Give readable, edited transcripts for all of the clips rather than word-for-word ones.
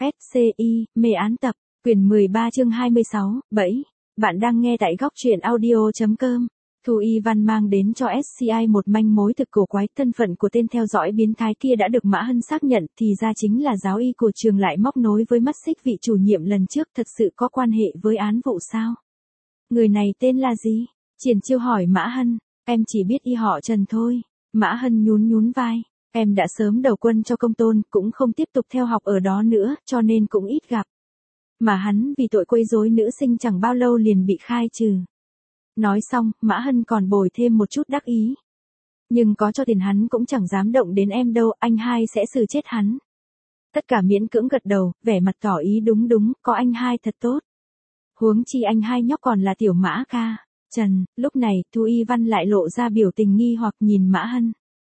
SCI, mê án tập, quyển 13 chương 26, 7. Bạn đang nghe tại góc truyện audio.com. Thu Y Văn mang đến cho SCI một manh mối thực cổ quái. Thân phận của tên theo dõi biến thái kia đã được Mã Hân xác nhận, thì ra chính là giáo y của trường lại móc nối với mắt xích vị chủ nhiệm lần trước. Thật sự có quan hệ với án vụ sao? Người này tên là gì? Triển Chiêu hỏi Mã Hân. Em chỉ biết y họ Trần thôi. Mã Hân nhún vai. Em đã sớm đầu quân cho Công Tôn, cũng không tiếp tục theo học ở đó nữa, cho nên cũng ít gặp. Mà hắn vì tội quấy rối nữ sinh chẳng bao lâu liền bị khai trừ. Nói xong, Mã Hân còn bồi thêm một chút đắc ý. Nhưng có cho tiền hắn cũng chẳng dám động đến em đâu, anh hai sẽ xử chết hắn. Tất cả miễn cưỡng gật đầu, vẻ mặt tỏ ý đúng, có anh hai thật tốt. Huống chi anh hai nhóc còn là tiểu Mã ca. Trần, lúc này, Thu Y Văn lại lộ ra biểu tình nghi hoặc nhìn Mã Hân.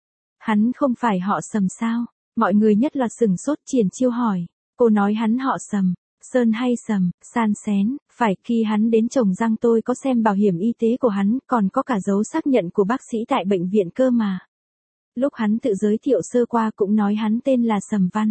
Hắn không phải họ Sầm sao? Mọi người nhất loạt sửng sốt. Triển Chiêu hỏi. Cô nói hắn họ Sầm. Sơn hay Sầm, san xén, phải, khi hắn đến trồng răng tôi có xem bảo hiểm y tế của hắn, còn có cả dấu xác nhận của bác sĩ tại bệnh viện cơ mà. Lúc hắn tự giới thiệu sơ qua cũng nói hắn tên là Sầm Văn.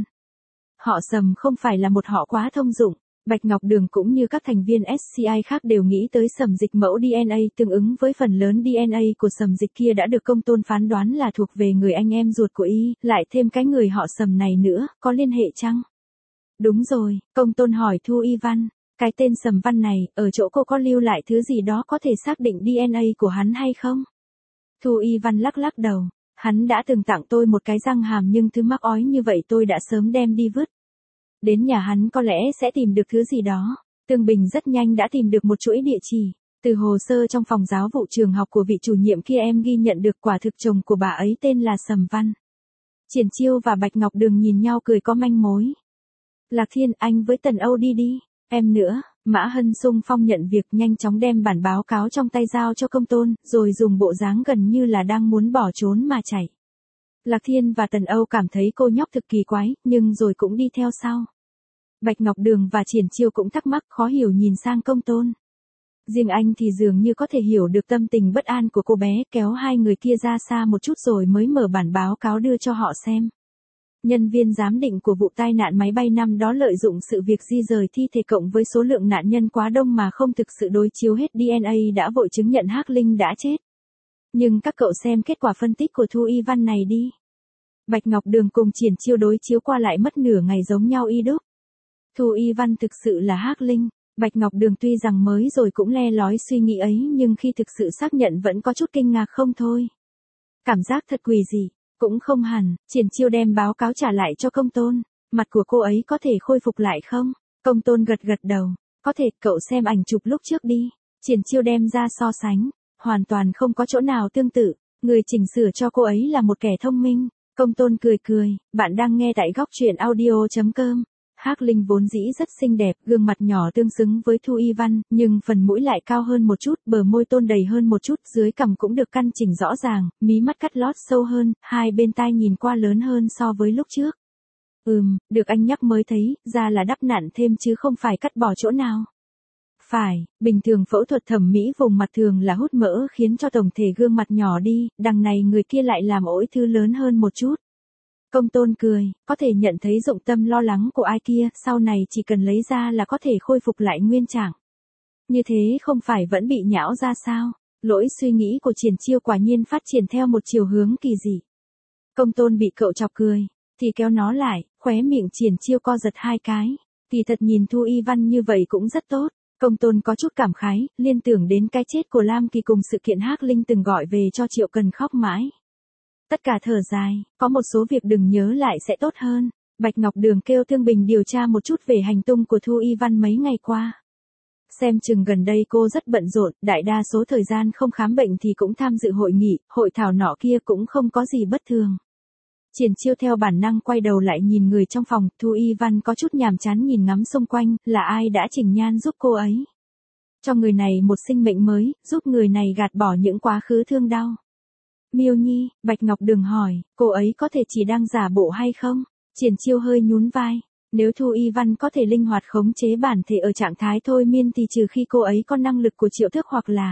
Họ Sầm không phải là một họ quá thông dụng. Bạch Ngọc Đường cũng như các thành viên SCI khác đều nghĩ tới Sầm Dịch. Mẫu DNA tương ứng với phần lớn DNA của Sầm Dịch kia đã được Công Tôn phán đoán là thuộc về người anh em ruột của y, lại thêm cái người họ Sầm này nữa, có liên hệ chăng? Đúng rồi, Công Tôn hỏi Thu Y Văn. Cái tên Sầm Văn này, ở chỗ cô có lưu lại thứ gì đó có thể xác định DNA của hắn hay không? Thu Y Văn lắc đầu. Hắn đã từng tặng tôi một cái răng hàm, nhưng thứ mắc ói như vậy tôi đã sớm đem đi vứt. Đến nhà hắn có lẽ sẽ tìm được thứ gì đó. Tương Bình rất nhanh đã tìm được một chuỗi địa chỉ. Từ hồ sơ trong phòng giáo vụ trường học của vị chủ nhiệm kia em ghi nhận được quả thực chồng của bà ấy tên là Sầm Văn. Triển Chiêu và Bạch Ngọc Đường nhìn nhau cười có manh mối. Lạc Thiên, anh với Tần Âu đi. Em nữa. Mã Hân xung phong nhận việc, nhanh chóng đem bản báo cáo trong tay giao cho Công Tôn, rồi dùng bộ dáng gần như là đang muốn bỏ trốn mà chạy. Lạc Thiên và Tần Âu cảm thấy cô nhóc thực kỳ quái, nhưng rồi cũng đi theo sau. Bạch Ngọc Đường và Triển Chiêu cũng thắc mắc khó hiểu nhìn sang Công Tôn. Riêng anh thì dường như có thể hiểu được tâm tình bất an của cô bé, kéo hai người kia ra xa một chút rồi mới mở bản báo cáo đưa cho họ xem. Nhân viên giám định của vụ tai nạn máy bay năm đó lợi dụng sự việc di rời thi thể cộng với số lượng nạn nhân quá đông mà không thực sự đối chiếu hết DNA đã vội chứng nhận Hắc Linh đã chết. Nhưng các cậu xem kết quả phân tích của Thu Y Văn này đi. Bạch Ngọc Đường cùng Triển Chiêu đối chiếu qua lại mất nửa ngày giống nhau y đúc. Thu Y Văn thực sự là Hắc Linh. Bạch Ngọc Đường tuy rằng mới rồi cũng le lói suy nghĩ ấy, nhưng khi thực sự xác nhận vẫn có chút kinh ngạc không thôi. Cảm giác thật quỷ dị. Cũng không hẳn. Triển Chiêu đem báo cáo trả lại cho Công Tôn. Mặt của cô ấy có thể khôi phục lại không? Công Tôn gật đầu. Có thể, cậu xem ảnh chụp lúc trước đi. Triển Chiêu đem ra so sánh. Hoàn toàn không có chỗ nào tương tự. Người chỉnh sửa cho cô ấy là một kẻ thông minh. Công Tôn cười. Bạn đang nghe tại góc truyện audio.com. Hắc Linh vốn dĩ rất xinh đẹp, gương mặt nhỏ tương xứng với Thu Y Văn, nhưng phần mũi lại cao hơn một chút, bờ môi tôn đầy hơn một chút, dưới cằm cũng được căn chỉnh rõ ràng, mí mắt cắt lót sâu hơn, hai bên tai nhìn qua lớn hơn so với lúc trước. Được anh nhắc mới thấy, ra là đắp nặn thêm chứ không phải cắt bỏ chỗ nào. Phải, bình thường phẫu thuật thẩm mỹ vùng mặt thường là hút mỡ khiến cho tổng thể gương mặt nhỏ đi, đằng này người kia lại làm ỗi thứ lớn hơn một chút. Công Tôn cười, có thể nhận thấy dụng tâm lo lắng của ai kia, sau này chỉ cần lấy ra là có thể khôi phục lại nguyên trạng. Như thế không phải vẫn bị nhão ra sao? Lỗi suy nghĩ của Triển Chiêu quả nhiên phát triển theo một chiều hướng kỳ dị. Công Tôn bị cậu chọc cười, thì kéo nó lại, khóe miệng Triển Chiêu co giật hai cái. Kỳ thật nhìn Thu Y Văn như vậy cũng rất tốt. Công Tôn có chút cảm khái, liên tưởng đến cái chết của Lam Kỳ cùng sự kiện Hắc Linh từng gọi về cho Triệu Cần khóc mãi. Tất cả thở dài, có một số việc đừng nhớ lại sẽ tốt hơn. Bạch Ngọc Đường kêu Tương Bình điều tra một chút về hành tung của Thu Y Văn mấy ngày qua. Xem chừng gần đây cô rất bận rộn, đại đa số thời gian không khám bệnh thì cũng tham dự hội nghị, hội thảo nọ kia cũng không có gì bất thường. Triển Chiêu theo bản năng quay đầu lại nhìn người trong phòng, Thu Y Văn có chút nhàm chán nhìn ngắm xung quanh, là ai đã chỉnh nhan giúp cô ấy. Cho người này một sinh mệnh mới, giúp người này gạt bỏ những quá khứ thương đau. Miêu Nhi, Bạch Ngọc Đường hỏi, cô ấy có thể chỉ đang giả bộ hay không? Triển Chiêu hơi nhún vai. Nếu Thu Y Văn có thể linh hoạt khống chế bản thể ở trạng thái thôi miên thì trừ khi cô ấy có năng lực của Triệu Thước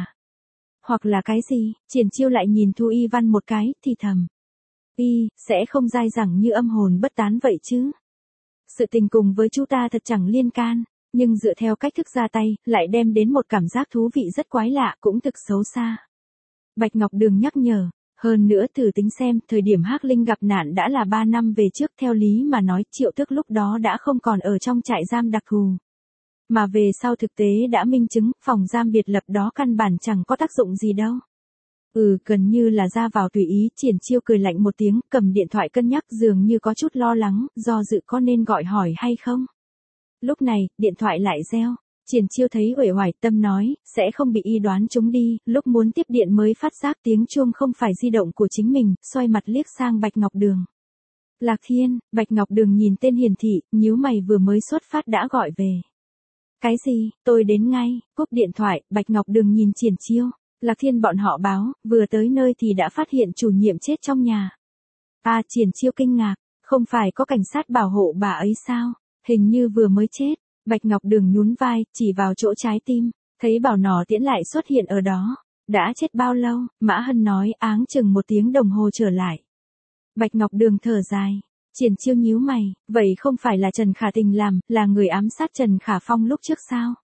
hoặc là cái gì? Triển Chiêu lại nhìn Thu Y Văn một cái, thì thầm. Sẽ không dai dẳng như âm hồn bất tán vậy chứ? Sự tình cùng với chú ta thật chẳng liên can, nhưng dựa theo cách thức ra tay, lại đem đến một cảm giác thú vị rất quái lạ, cũng thực xấu xa. Bạch Ngọc Đường nhắc nhở, hơn nữa thử tính xem, thời điểm Hắc Linh gặp nạn đã là 3 năm về trước, theo lý mà nói, Triệu Tước lúc đó đã không còn ở trong trại giam đặc thù. Mà về sau thực tế đã minh chứng, phòng giam biệt lập đó căn bản chẳng có tác dụng gì đâu. Gần như là ra vào tùy ý, Triển Chiêu cười lạnh một tiếng, cầm điện thoại cân nhắc, dường như có chút lo lắng, do dự có nên gọi hỏi hay không. Lúc này, điện thoại lại reo. Triển Chiêu thấy uể oải, tâm nói, sẽ không bị y đoán chúng đi, lúc muốn tiếp điện mới phát giác tiếng chuông không phải di động của chính mình, xoay mặt liếc sang Bạch Ngọc Đường. Lạc Thiên. Bạch Ngọc Đường nhìn tên hiển thị, nhíu mày, vừa mới xuất phát đã gọi về. Cái gì, tôi đến ngay. Cúp điện thoại, Bạch Ngọc Đường nhìn Triển Chiêu. Lạc Thiên bọn họ báo, vừa tới nơi thì đã phát hiện chủ nhiệm chết trong nhà. Triển Chiêu kinh ngạc, không phải có cảnh sát bảo hộ bà ấy sao? Hình như vừa mới chết. Bạch Ngọc Đường nhún vai, chỉ vào chỗ trái tim, thấy Bảo Nỏ Tiễn lại xuất hiện ở đó. Đã chết bao lâu? Mã Hân nói, áng chừng 1 tiếng đồng hồ trở lại. Bạch Ngọc Đường thở dài. Triển Chiêu nhíu mày, vậy không phải là Trần Khả Tình làm, là người ám sát Trần Khả Phong lúc trước sao?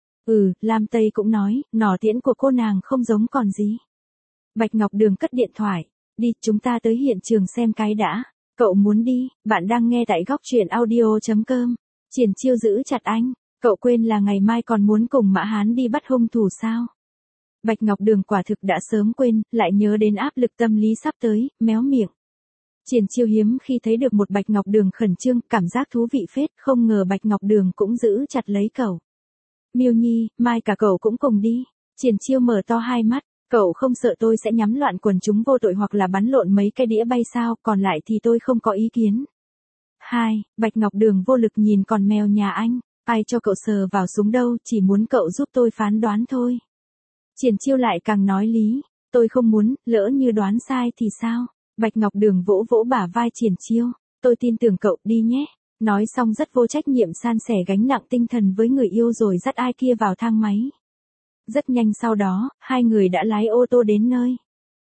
Lam Tây cũng nói, nỏ tiễn của cô nàng không giống còn gì. Bạch Ngọc Đường cất điện thoại, đi, chúng ta tới hiện trường xem cái đã. Cậu muốn đi, bạn đang nghe tại góc truyện audio.com. Triển Chiêu giữ chặt anh, cậu quên là ngày mai còn muốn cùng Mã Hán đi bắt hung thủ sao? Bạch Ngọc Đường quả thực đã sớm quên, lại nhớ đến áp lực tâm lý sắp tới, méo miệng. Triển Chiêu hiếm khi thấy được một Bạch Ngọc Đường khẩn trương, cảm giác thú vị phết, không ngờ Bạch Ngọc Đường cũng giữ chặt lấy cậu. Miêu Nhi, mai cả cậu cũng cùng đi. Triển Chiêu mở to hai mắt, cậu không sợ tôi sẽ nhắm loạn quần chúng vô tội hoặc là bắn lộn mấy cái đĩa bay sao, còn lại thì tôi không có ý kiến. Bạch Ngọc Đường vô lực nhìn con mèo nhà anh, ai cho cậu sờ vào súng đâu, chỉ muốn cậu giúp tôi phán đoán thôi. Triển Chiêu lại càng nói lý, tôi không muốn, lỡ như đoán sai thì sao? Bạch Ngọc Đường vỗ vỗ bả vai Triển Chiêu, tôi tin tưởng cậu, đi nhé. Nói xong rất vô trách nhiệm san sẻ gánh nặng tinh thần với người yêu rồi dắt ai kia vào thang máy. Rất nhanh sau đó, hai người đã lái ô tô đến nơi.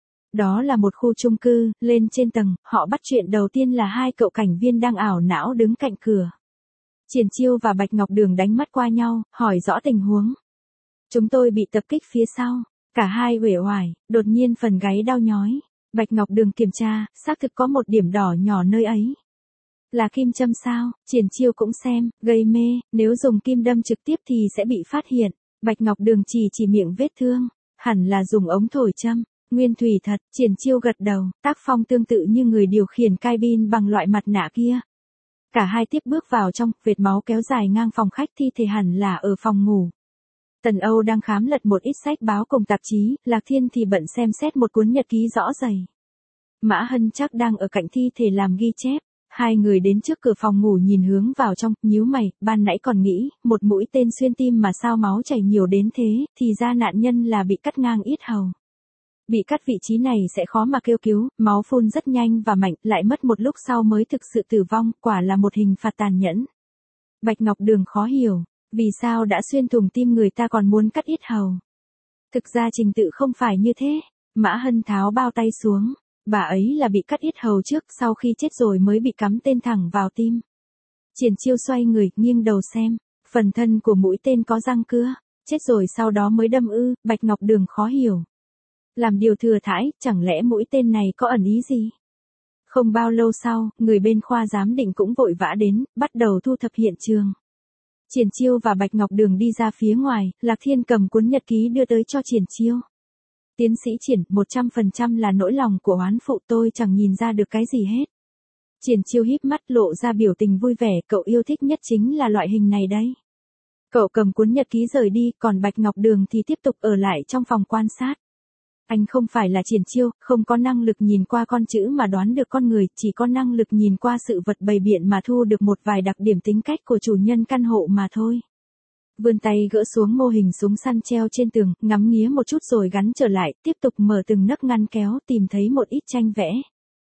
Đó là một khu chung cư, lên trên tầng, họ bắt chuyện đầu tiên là hai cậu cảnh viên đang ảo não đứng cạnh cửa. Triển Chiêu và Bạch Ngọc Đường đánh mắt qua nhau, hỏi rõ tình huống. Chúng tôi bị tập kích phía sau, cả hai uể oải, đột nhiên phần gáy đau nhói. Bạch Ngọc Đường kiểm tra, xác thực có một điểm đỏ nhỏ nơi ấy. Là kim châm sao? Triển Chiêu cũng xem, gây mê, nếu dùng kim đâm trực tiếp thì sẽ bị phát hiện. Bạch Ngọc Đường chỉ miệng vết thương, hẳn là dùng ống thổi châm. Nguyên thủy thật. Triển Chiêu gật đầu, tác phong tương tự như người điều khiển cabin bằng loại mặt nạ kia. Cả hai tiếp bước vào trong, vệt máu kéo dài ngang phòng khách, thi thể hẳn là ở phòng ngủ. Tần Âu đang khám lật một ít sách báo cùng tạp chí, Lạc Thiên thì bận xem xét một cuốn nhật ký rõ dày. Mã Hân chắc đang ở cạnh thi thể làm ghi chép. Hai người đến trước cửa phòng ngủ nhìn hướng vào trong, nhíu mày, ban nãy còn nghĩ, một mũi tên xuyên tim mà sao máu chảy nhiều đến thế, thì ra nạn nhân là bị cắt ngang yết hầu. Bị cắt vị trí này sẽ khó mà kêu cứu, máu phun rất nhanh và mạnh, lại mất một lúc sau mới thực sự tử vong, quả là một hình phạt tàn nhẫn. Bạch Ngọc Đường khó hiểu, vì sao đã xuyên thủng tim người ta còn muốn cắt yết hầu. Thực ra trình tự không phải như thế. Mã Hân tháo bao tay xuống. Bà ấy là bị cắt yết hầu trước, sau khi chết rồi mới bị cắm tên thẳng vào tim. Triển Chiêu xoay người, nghiêng đầu xem. Phần thân của mũi tên có răng cưa. Chết rồi sau đó mới đâm ư? Bạch Ngọc Đường khó hiểu. Làm điều thừa thãi, chẳng lẽ mũi tên này có ẩn ý gì? Không bao lâu sau, người bên khoa giám định cũng vội vã đến, bắt đầu thu thập hiện trường. Triển Chiêu và Bạch Ngọc Đường đi ra phía ngoài, Lạc Thiên cầm cuốn nhật ký đưa tới cho Triển Chiêu. Tiến sĩ Triển, 100% là nỗi lòng của oán phụ, tôi chẳng nhìn ra được cái gì hết. Triển Chiêu híp mắt lộ ra biểu tình vui vẻ, cậu yêu thích nhất chính là loại hình này đấy. Cậu cầm cuốn nhật ký rời đi, còn Bạch Ngọc Đường thì tiếp tục ở lại trong phòng quan sát. Anh không phải là Triển Chiêu, không có năng lực nhìn qua con chữ mà đoán được con người, chỉ có năng lực nhìn qua sự vật bày biện mà thu được một vài đặc điểm tính cách của chủ nhân căn hộ mà thôi. Vươn tay gỡ xuống mô hình súng săn treo trên tường, ngắm nghía một chút rồi gắn trở lại, tiếp tục mở từng nấc ngăn kéo, tìm thấy một ít tranh vẽ.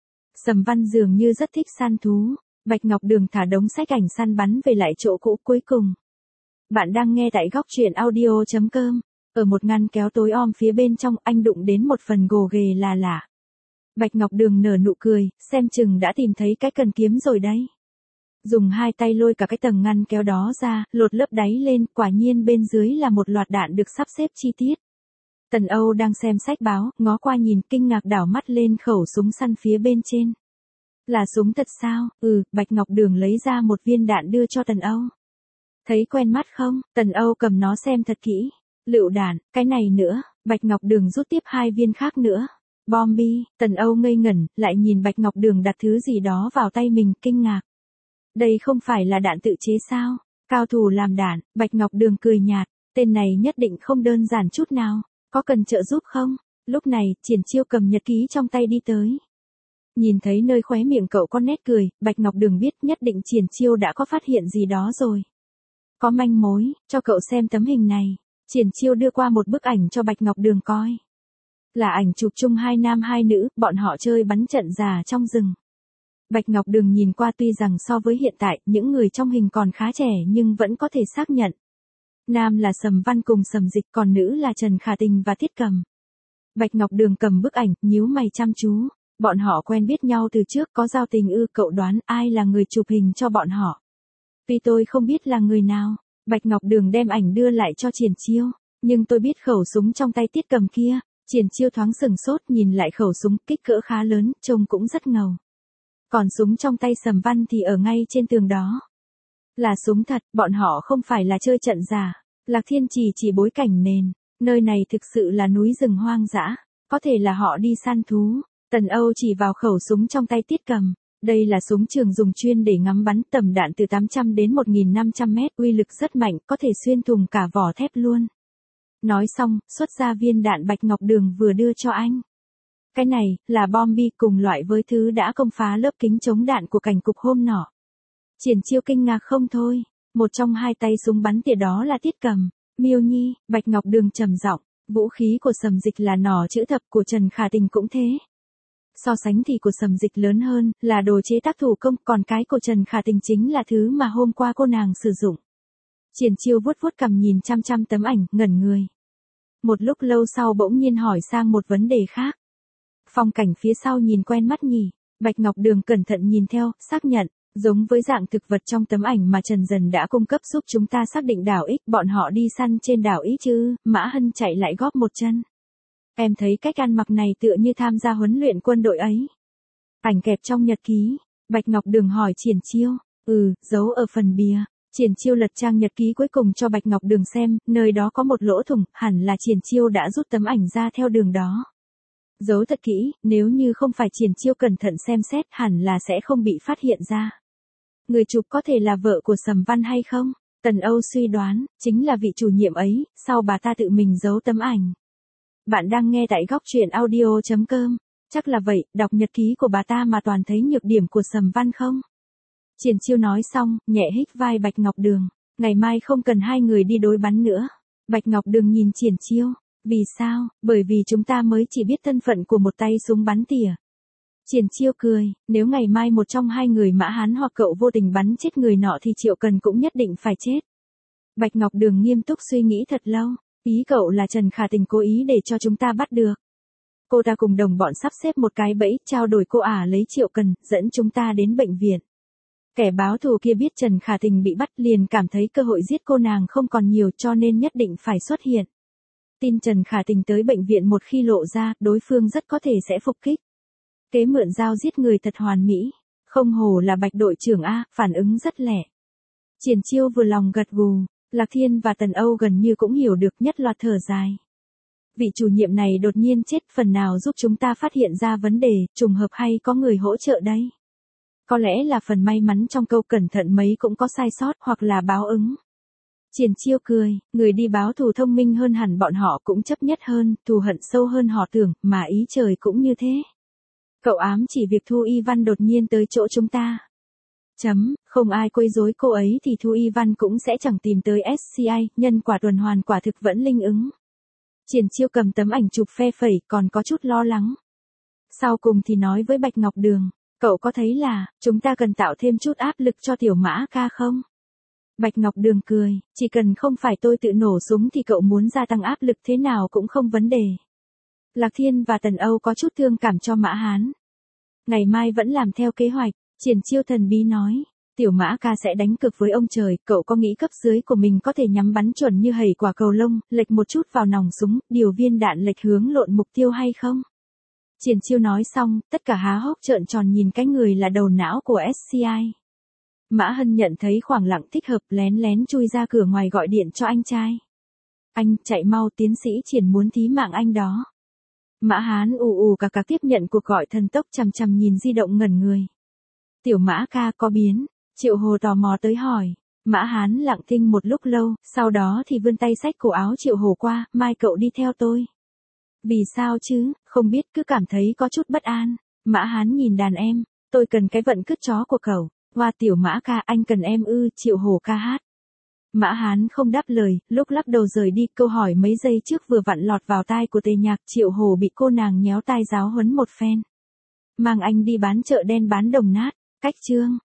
Sầm Văn dường như rất thích săn thú. Bạch Ngọc Đường thả đống sách ảnh săn bắn về lại chỗ cũ cuối cùng. Bạn đang nghe tại góc truyện audio.com. Ở một ngăn kéo tối om phía bên trong, anh đụng đến một phần gồ ghề là lạ. Bạch Ngọc Đường nở nụ cười, xem chừng đã tìm thấy cái cần kiếm rồi đấy. Dùng hai tay lôi cả cái tầng ngăn kéo đó ra, lột lớp đáy lên, quả nhiên bên dưới là một loạt đạn được sắp xếp chi tiết. Tần Âu đang xem sách báo, ngó qua nhìn, kinh ngạc đảo mắt lên khẩu súng săn phía bên trên. Là súng thật sao? Bạch Ngọc Đường lấy ra một viên đạn đưa cho Tần Âu. Thấy quen mắt không? Tần Âu cầm nó xem thật kỹ. Lựu đạn, cái này nữa. Bạch Ngọc Đường rút tiếp hai viên khác nữa. Bom bi. Tần Âu ngây ngẩn, lại nhìn Bạch Ngọc Đường đặt thứ gì đó vào tay mình, kinh ngạc. Đây không phải là đạn tự chế sao? Cao thủ làm đạn. Bạch Ngọc Đường cười nhạt. Tên này nhất định không đơn giản chút nào. Có cần trợ giúp không? Lúc này, Triển Chiêu cầm nhật ký trong tay đi tới. Nhìn thấy nơi khóe miệng cậu có nét cười, Bạch Ngọc Đường biết nhất định Triển Chiêu đã có phát hiện gì đó rồi. Có manh mối, cho cậu xem tấm hình này. Triển Chiêu đưa qua một bức ảnh cho Bạch Ngọc Đường coi. Là ảnh chụp chung hai nam hai nữ, bọn họ chơi bắn trận già trong rừng. Bạch Ngọc Đường nhìn qua, tuy rằng so với hiện tại, những người trong hình còn khá trẻ nhưng vẫn có thể xác nhận. Nam là Sầm Văn cùng Sầm Dịch, còn nữ là Trần Khả Tình và Tiết Cầm. Bạch Ngọc Đường cầm bức ảnh, nhíu mày chăm chú. Bọn họ quen biết nhau từ trước, có giao tình ư? Cậu đoán ai là người chụp hình cho bọn họ? Tuy tôi không biết là người nào. Bạch Ngọc Đường đem ảnh đưa lại cho Triển Chiêu. Nhưng tôi biết khẩu súng trong tay Tiết Cầm kia. Triển Chiêu thoáng sừng sốt, nhìn lại khẩu súng, kích cỡ khá lớn, trông cũng rất ngầu. Còn súng trong tay Sầm Văn thì ở ngay trên tường đó. Là súng thật, bọn họ không phải là chơi trận giả. Lạc Thiên chỉ bối cảnh nền. Nơi này thực sự là núi rừng hoang dã. Có thể là họ đi săn thú. Tần Âu chỉ vào khẩu súng trong tay Tiết Cầm. Đây là súng trường dùng chuyên để ngắm bắn, tầm đạn từ 800 đến 1.500 mét, uy lực rất mạnh, có thể xuyên thủng cả vỏ thép luôn. Nói xong, xuất ra viên đạn Bạch Ngọc Đường vừa đưa cho anh. Cái này, là bom bi cùng loại với thứ đã công phá lớp kính chống đạn của cảnh cục hôm nọ. Triển Chiêu kinh ngạc không thôi. Một trong hai tay súng bắn tỉa đó là Tiết Cầm. Miêu Nhi, Bạch Ngọc Đường trầm giọng. Vũ khí của Sầm Dịch là nỏ chữ thập, của Trần Khả Tình cũng thế. So sánh thì của Sầm Dịch lớn hơn, là đồ chế tác thủ công, còn cái của Trần Khả Tình chính là thứ mà hôm qua cô nàng sử dụng. Triển Chiêu vuốt vuốt cằm nhìn chăm chăm tấm ảnh, ngẩn người. Một lúc lâu sau bỗng nhiên hỏi sang một vấn đề khác. Phong cảnh phía sau nhìn quen mắt nhỉ? Bạch Ngọc Đường cẩn thận nhìn theo, xác nhận, giống với dạng thực vật trong tấm ảnh mà Trần Dần đã cung cấp giúp chúng ta xác định đảo X. Bọn họ đi săn trên đảo X chứ? Mã Hân chạy lại góp một chân. Em thấy cách ăn mặc này tựa như tham gia huấn luyện quân đội ấy. Ảnh kẹp trong nhật ký. Bạch Ngọc Đường hỏi Triển Chiêu. Giấu ở phần bìa. Triển Chiêu lật trang nhật ký cuối cùng cho Bạch Ngọc Đường xem, nơi đó có một lỗ thủng, hẳn là Triển Chiêu đã rút tấm ảnh ra theo đường đó. Giấu thật kỹ, nếu như không phải Triển Chiêu cẩn thận xem xét, hẳn là sẽ không bị phát hiện ra. Người chụp có thể là vợ của Sầm Văn hay không? Tần Âu suy đoán, chính là vị chủ nhiệm ấy, sao bà ta tự mình giấu tấm ảnh. Bạn đang nghe tại góc truyện audio.com. Chắc là vậy, đọc nhật ký của bà ta mà toàn thấy nhược điểm của Sầm Văn không? Triển Chiêu nói xong, nhẹ hít vai Bạch Ngọc Đường. Ngày mai không cần hai người đi đối bắn nữa. Bạch Ngọc Đường nhìn Triển Chiêu. Vì sao? Bởi vì chúng ta mới chỉ biết thân phận của một tay súng bắn tỉa. Triển Chiêu cười, nếu ngày mai một trong hai người Mã Hán hoặc cậu vô tình bắn chết người nọ thì Triệu Cần cũng nhất định phải chết. Bạch Ngọc Đường nghiêm túc suy nghĩ thật lâu. Ý cậu là Trần Khả Tình cố ý để cho chúng ta bắt được. Cô ta cùng đồng bọn sắp xếp một cái bẫy, trao đổi cô ả lấy Triệu Cần, dẫn chúng ta đến bệnh viện. Kẻ báo thù kia biết Trần Khả Tình bị bắt liền cảm thấy cơ hội giết cô nàng không còn nhiều cho nên nhất định phải xuất hiện. Tin Trần Khả Tình tới bệnh viện một khi lộ ra, đối phương rất có thể sẽ phục kích. Kế mượn dao giết người thật hoàn mỹ. Không hổ là Bạch đội trưởng A, phản ứng rất lẹ. Triển Chiêu vừa lòng gật gù. Lạc Thiên và Tần Âu gần như cũng hiểu được, nhất loạt thở dài. Vị chủ nhiệm này đột nhiên chết, phần nào giúp chúng ta phát hiện ra vấn đề, trùng hợp hay có người hỗ trợ đây? Có lẽ là phần may mắn trong câu cẩn thận mấy cũng có sai sót, hoặc là báo ứng. Triển Chiêu cười, người đi báo thù thông minh hơn hẳn bọn họ, cũng chấp nhất hơn, thù hận sâu hơn họ tưởng, mà ý trời cũng như thế. Cậu ám chỉ việc Thu Y Văn đột nhiên tới chỗ chúng ta. Không ai quấy rối cô ấy thì Thu Y Văn cũng sẽ chẳng tìm tới SCI, nhân quả tuần hoàn quả thực vẫn linh ứng. Triển Chiêu cầm tấm ảnh chụp phe phẩy, còn có chút lo lắng. Sau cùng thì nói với Bạch Ngọc Đường, cậu có thấy là, chúng ta cần tạo thêm chút áp lực cho tiểu Mã ca không? Bạch Ngọc Đường cười, chỉ cần không phải tôi tự nổ súng thì cậu muốn gia tăng áp lực thế nào cũng không vấn đề. Lạc Thiên và Tần Âu có chút thương cảm cho Mã Hán. Ngày mai vẫn làm theo kế hoạch. Triển Chiêu thần bí nói. Tiểu Mã ca sẽ đánh cược với ông trời, cậu có nghĩ cấp dưới của mình có thể nhắm bắn chuẩn như hẩy quả cầu lông, lệch một chút vào nòng súng, điều viên đạn lệch hướng lộn mục tiêu hay không? Triển Chiêu nói xong, tất cả há hốc trợn tròn nhìn cái người là đầu não của SCI. Mã Hân nhận thấy khoảng lặng thích hợp, lén lén chui ra cửa ngoài gọi điện cho anh trai. Anh, chạy mau, tiến sĩ Triển muốn thí mạng anh đó. Mã Hán ù cà tiếp nhận cuộc gọi thần tốc, chằm chằm nhìn di động ngẩn người. Tiểu Mã ca có biến, Triệu Hồ tò mò tới hỏi. Mã Hán lặng thinh một lúc lâu, sau đó thì vươn tay xách cổ áo Triệu Hồ qua, mai cậu đi theo tôi. Vì sao chứ, không biết, cứ cảm thấy có chút bất an. Mã Hán nhìn đàn em, tôi cần cái vận cứt chó của cậu. Hoa Tiểu Mã ca, anh cần em ư? Triệu Hồ ca hát. Mã Hán không đáp lời, lúc lắc đầu rời đi, câu hỏi mấy giây trước vừa vặn lọt vào tai của Tề Nhạc. Triệu Hồ bị cô nàng nhéo tai giáo huấn một phen. Mang anh đi bán chợ đen bán đồng nát, cách chương.